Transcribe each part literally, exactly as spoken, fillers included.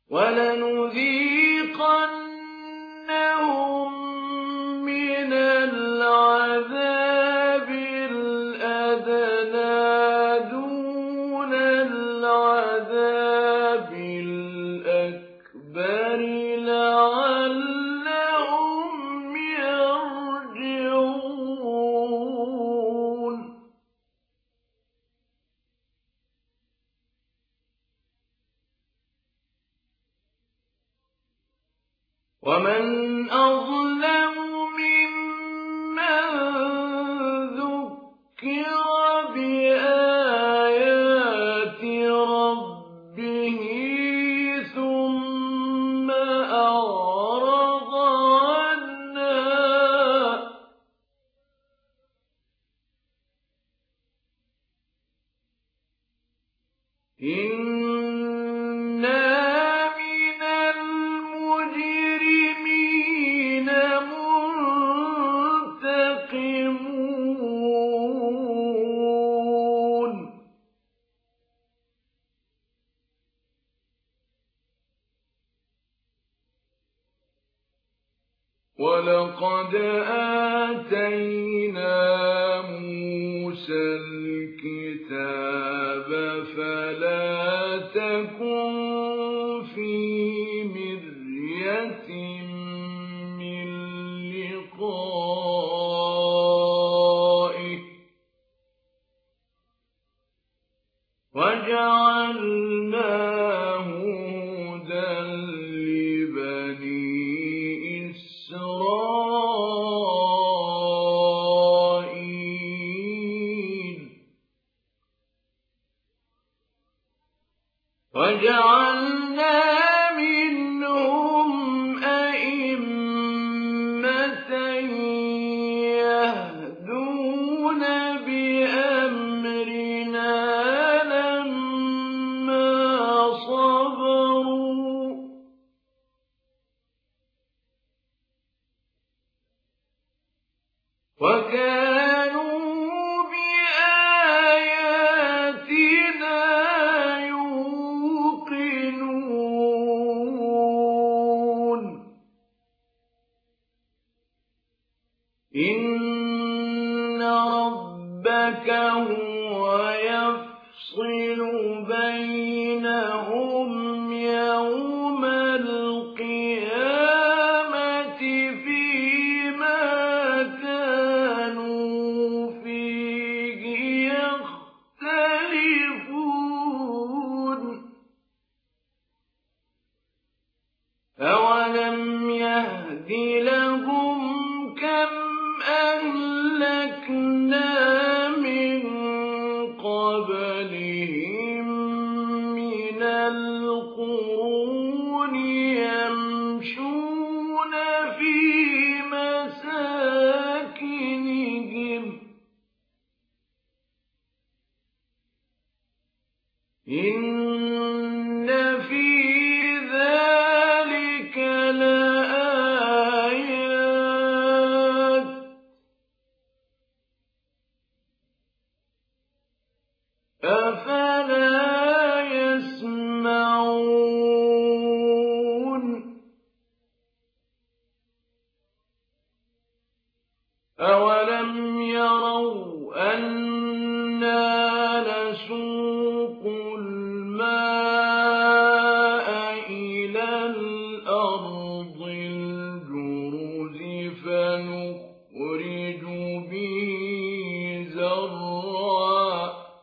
وَلَنُذِيقَنَّهُم مِّنَ الْعَذَابِ الْأَدْنَىٰ دُونَ الْعَذَابِ الْأَكْبَرِ لَعَلَّهُمْ يَرْجِعُونَ وَمَنْ أَظْلَمُ مِمَّن ذُكِّرَ بِآيَاتِ رَبِّهِ ثُمَّ أَعْرَضَ عَنْهَا ۚ إِنَّا مِنَ الْمُجْرِمِينَ مُنتَقِمُونَ وَلَقَدْ آتَيْنَا مُوسَى الْكِتَابَ فَلَا تَكُن فِي مِرْيَةٍ مِّن لِّقَائِهِ وَجَعَلْنَاهُ هُدًى لِّبَنِي إِسْرَائِيلَ وَجَعَلْنَا مِنْهُمْ أَئِمَّةً يَهْدُونَ بِأَمْرِنَا لَمَّا صَبَرُوا ۖ وَكَانُوا بِآيَاتِنَا يُوقِنُونَ إِنَّ رَبَّكَ هُوَ يَفْصِلُ بَيْنَهُمْ يَوْمَ الْقِيَامَةِ فِيمَا كَانُوا فِيهِ يَخْتَلِفُونَ أَوَلَمْ يَهْدِ لَهُمْ كَمْ أَهْلَكْنَا مِن قَبْلِهِم مِّنَ الْقُرُونِ يَمْشُونَ فِي مَسَاكِنِهِمْ ۗ إِنَّ فِي ذَٰلِكَ لَآيَاتٍ ۖ أَفَلَا يَسْمَعُونَ أَوَلَمْ يَرَوْا أَنَّا نَسُوقُ الْمَاءَ إِلَى الْأَرْضِ الْجُرُزِ فَنُخْرِجُ بِهِ زَرْعًا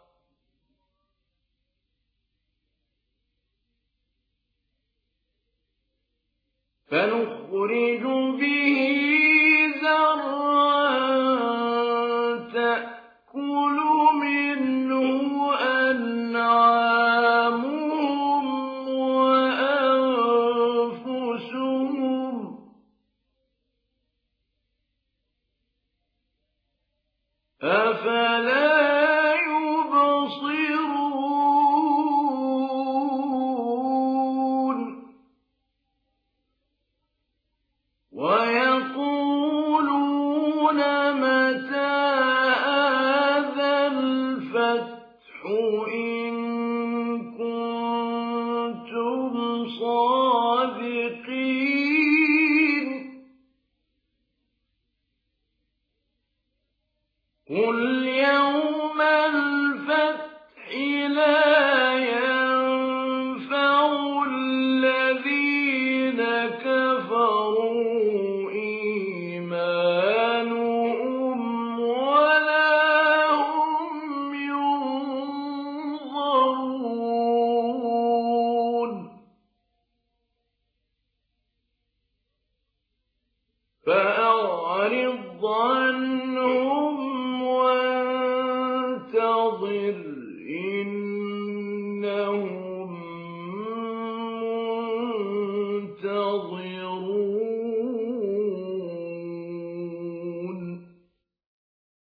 فَنُخْرِجُ بِهِ زَرْعًا تَأْكُلُ مِنْهُ أَنْعَامُهُمْ وَأَنفُسُهُمْ ۖ أَفَلَا يُبْصِرُونَ وَيَقُولُونَ إلا